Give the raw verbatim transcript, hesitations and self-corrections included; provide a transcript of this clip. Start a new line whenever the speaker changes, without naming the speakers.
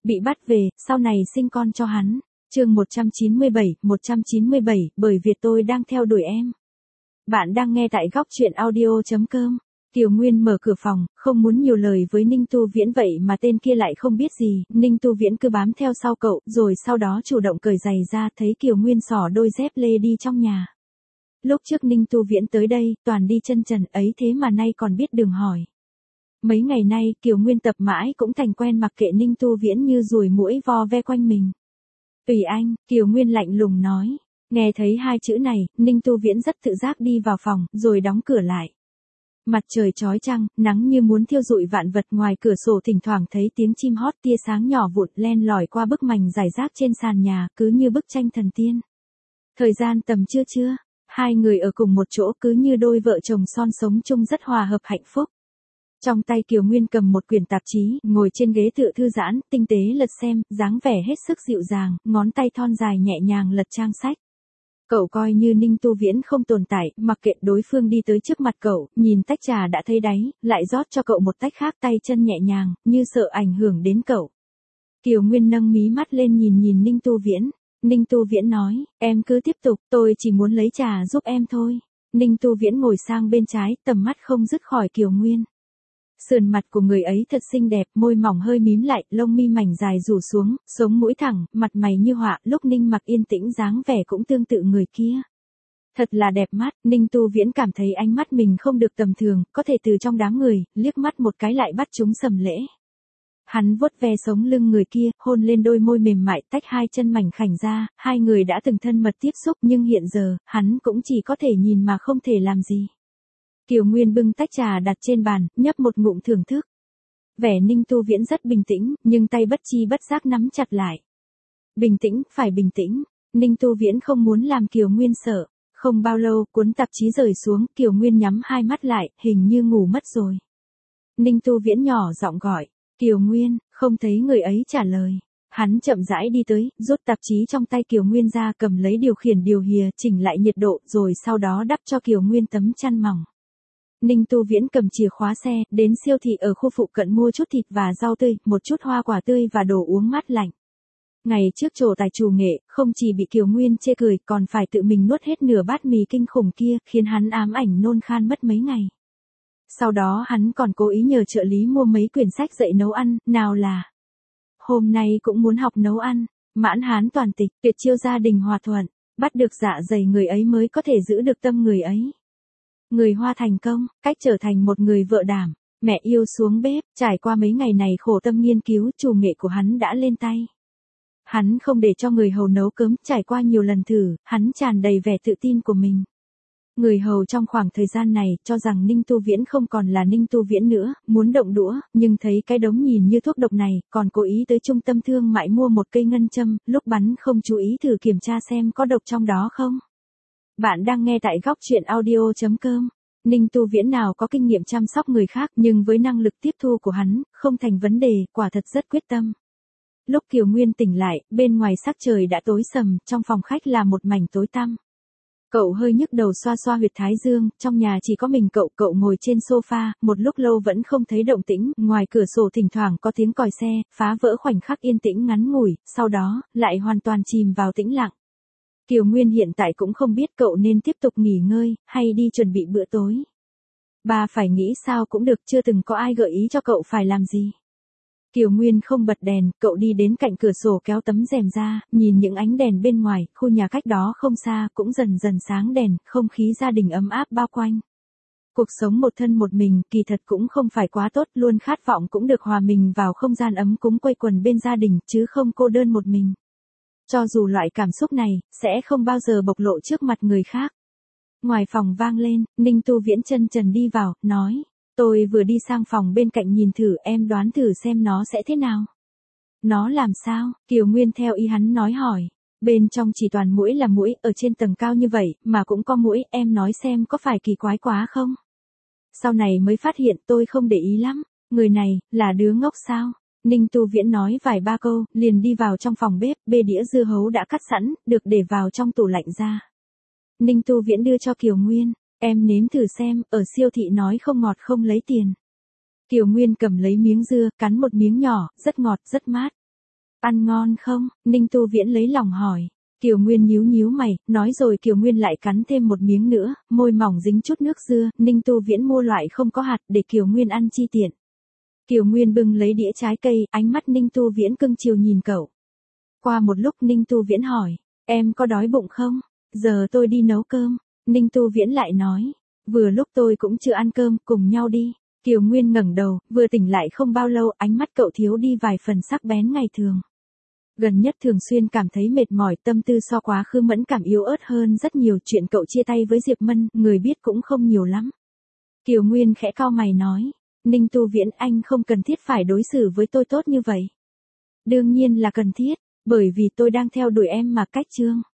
bị bắt về, sau này sinh con cho hắn. Chương một trăm chín mươi bảy, một trăm chín mươi bảy, bởi vì tôi đang theo đuổi em. Bạn đang nghe tại góc truyện audio chấm com. Kiều Nguyên mở cửa phòng, không muốn nhiều lời với Ninh Tu Viễn vậy mà tên kia lại không biết gì, Ninh Tu Viễn cứ bám theo sau cậu, rồi sau đó chủ động cởi giày ra, thấy Kiều Nguyên xỏ đôi dép lê đi trong nhà. Lúc trước Ninh Tu Viễn tới đây, toàn đi chân trần ấy thế mà nay còn biết đường hỏi. Mấy ngày nay, Kiều Nguyên tập mãi cũng thành quen mặc kệ Ninh Tu Viễn như ruồi muỗi vo ve quanh mình. Tùy anh, Kiều Nguyên lạnh lùng nói. Nghe thấy hai chữ này, Ninh Tu Viễn rất tự giác đi vào phòng, rồi đóng cửa lại. Mặt trời chói chang, nắng như muốn thiêu rụi vạn vật, ngoài cửa sổ thỉnh thoảng thấy tiếng chim hót, tia sáng nhỏ vụn len lỏi qua bức mành rải rác trên sàn nhà, cứ như bức tranh thần tiên. Thời gian tầm trưa trưa, hai người ở cùng một chỗ cứ như đôi vợ chồng son sống chung rất hòa hợp hạnh phúc. Trong tay Kiều Nguyên cầm một quyển tạp chí, ngồi trên ghế tựa thư giãn, tinh tế lật xem, dáng vẻ hết sức dịu dàng, ngón tay thon dài nhẹ nhàng lật trang sách. Cậu coi như Ninh Tu Viễn không tồn tại, mặc kệ đối phương đi tới trước mặt cậu, nhìn tách trà đã thấy đáy, lại rót cho cậu một tách khác, tay chân nhẹ nhàng, như sợ ảnh hưởng đến cậu. Kiều Nguyên nâng mí mắt lên nhìn nhìn Ninh Tu Viễn. Ninh Tu Viễn nói, em cứ tiếp tục, tôi chỉ muốn lấy trà giúp em thôi. Ninh Tu Viễn ngồi sang bên trái, tầm mắt không dứt khỏi Kiều Nguyên. Sườn mặt của người ấy thật xinh đẹp, môi mỏng hơi mím lại, lông mi mảnh dài rủ xuống, sống mũi thẳng, mặt mày như họa, lúc Ninh Mặc yên tĩnh dáng vẻ cũng tương tự người kia. Thật là đẹp mắt, Ninh Tu Viễn cảm thấy ánh mắt mình không được tầm thường, có thể từ trong đám người, liếc mắt một cái lại bắt chúng sầm lễ. Hắn vuốt ve sống lưng người kia, hôn lên đôi môi mềm mại, tách hai chân mảnh khảnh ra, hai người đã từng thân mật tiếp xúc nhưng hiện giờ, hắn cũng chỉ có thể nhìn mà không thể làm gì. Kiều Nguyên bưng tách trà đặt trên bàn, nhấp một ngụm thưởng thức. Vẻ Ninh Tu Viễn rất bình tĩnh, nhưng tay bất chi bất giác nắm chặt lại. Bình tĩnh, phải bình tĩnh. Ninh Tu Viễn không muốn làm Kiều Nguyên sợ. Không bao lâu, cuốn tạp chí rời xuống, Kiều Nguyên nhắm hai mắt lại, hình như ngủ mất rồi. Ninh Tu Viễn nhỏ giọng gọi. Kiều Nguyên, không thấy người ấy trả lời. Hắn chậm rãi đi tới, rút tạp chí trong tay Kiều Nguyên ra, cầm lấy điều khiển điều hòa, chỉnh lại nhiệt độ, rồi sau đó đắp cho Kiều Nguyên tấm chăn mỏng. Ninh Tu Viễn cầm chìa khóa xe, đến siêu thị ở khu phụ cận mua chút thịt và rau tươi, một chút hoa quả tươi và đồ uống mát lạnh. Ngày trước trổ tài chủ nghệ, không chỉ bị Kiều Nguyên chê cười, còn phải tự mình nuốt hết nửa bát mì kinh khủng kia, khiến hắn ám ảnh nôn khan mất mấy ngày. Sau đó hắn còn cố ý nhờ trợ lý mua mấy quyển sách dạy nấu ăn, nào là Hôm nay cũng muốn học nấu ăn, Mãn Hán toàn tịch, Tuyệt chiêu gia đình hòa thuận, bắt được dạ dày người ấy mới có thể giữ được tâm người ấy. Người Hoa thành công, cách trở thành một người vợ đảm, mẹ yêu xuống bếp, trải qua mấy ngày này khổ tâm nghiên cứu, chủ nghệ của hắn đã lên tay. Hắn không để cho người hầu nấu cơm, trải qua nhiều lần thử, hắn tràn đầy vẻ tự tin của mình. Người hầu trong khoảng thời gian này cho rằng Ninh Tu Viễn không còn là Ninh Tu Viễn nữa, muốn động đũa, nhưng thấy cái đống nhìn như thuốc độc này, còn cố ý tới trung tâm thương mại mua một cây ngân châm, lúc bắn không chú ý thử kiểm tra xem có độc trong đó không. Bạn đang nghe tại góc truyện audio chấm com. Ninh Tu Viễn nào có kinh nghiệm chăm sóc người khác, nhưng với năng lực tiếp thu của hắn, không thành vấn đề, quả thật rất quyết tâm. Lúc Kiều Nguyên tỉnh lại, bên ngoài sắc trời đã tối sầm, trong phòng khách là một mảnh tối tăm. Cậu hơi nhức đầu xoa xoa huyệt thái dương, trong nhà chỉ có mình cậu, cậu ngồi trên sofa, một lúc lâu vẫn không thấy động tĩnh, ngoài cửa sổ thỉnh thoảng có tiếng còi xe, phá vỡ khoảnh khắc yên tĩnh ngắn ngủi, sau đó, lại hoàn toàn chìm vào tĩnh lặng. Kiều Nguyên hiện tại cũng không biết cậu nên tiếp tục nghỉ ngơi, hay đi chuẩn bị bữa tối. Bà phải nghĩ sao cũng được, chưa từng có ai gợi ý cho cậu phải làm gì. Kiều Nguyên không bật đèn, cậu đi đến cạnh cửa sổ kéo tấm rèm ra, nhìn những ánh đèn bên ngoài, khu nhà cách đó không xa, cũng dần dần sáng đèn, không khí gia đình ấm áp bao quanh. Cuộc sống một thân một mình, kỳ thật cũng không phải quá tốt, luôn khát vọng cũng được hòa mình vào không gian ấm cúng quây quần bên gia đình, chứ không cô đơn một mình. Cho dù loại cảm xúc này, sẽ không bao giờ bộc lộ trước mặt người khác. Ngoài phòng vang lên, Ninh Tu Viễn chân trần đi vào, nói. Tôi vừa đi sang phòng bên cạnh nhìn thử, em đoán thử xem nó sẽ thế nào. Nó làm sao? Kiều Nguyên theo ý hắn nói hỏi. Bên trong chỉ toàn muỗi là muỗi, ở trên tầng cao như vậy, mà cũng có muỗi, em nói xem có phải kỳ quái quá không? Sau này mới phát hiện tôi không để ý lắm, người này, là đứa ngốc sao? Ninh Tu Viễn nói vài ba câu, liền đi vào trong phòng bếp, bê đĩa dưa hấu đã cắt sẵn, được để vào trong tủ lạnh ra. Ninh Tu Viễn đưa cho Kiều Nguyên, em nếm thử xem, ở siêu thị nói không ngọt không lấy tiền. Kiều Nguyên cầm lấy miếng dưa, cắn một miếng nhỏ, rất ngọt, rất mát. Ăn ngon không? Ninh Tu Viễn lấy lòng hỏi. Kiều Nguyên nhíu nhíu mày, nói rồi Kiều Nguyên lại cắn thêm một miếng nữa, môi mỏng dính chút nước dưa, Ninh Tu Viễn mua loại không có hạt để Kiều Nguyên ăn chi tiện. Kiều Nguyên bưng lấy đĩa trái cây, ánh mắt Ninh Tu Viễn cưng chiều nhìn cậu. Qua một lúc Ninh Tu Viễn hỏi, em có đói bụng không? Giờ tôi đi nấu cơm. Ninh Tu Viễn lại nói, vừa lúc tôi cũng chưa ăn cơm, cùng nhau đi. Kiều Nguyên ngẩng đầu, vừa tỉnh lại không bao lâu, ánh mắt cậu thiếu đi vài phần sắc bén ngày thường. Gần nhất thường xuyên cảm thấy mệt mỏi, tâm tư so quá khứ mẫn cảm yếu ớt hơn rất nhiều, chuyện cậu chia tay với Diệp Mân, người biết cũng không nhiều lắm. Kiều Nguyên khẽ cau mày nói, Ninh Tu Viễn, anh không cần thiết phải đối xử với tôi tốt như vậy. Đương nhiên là cần thiết, bởi vì tôi đang theo đuổi em mà. Cách chương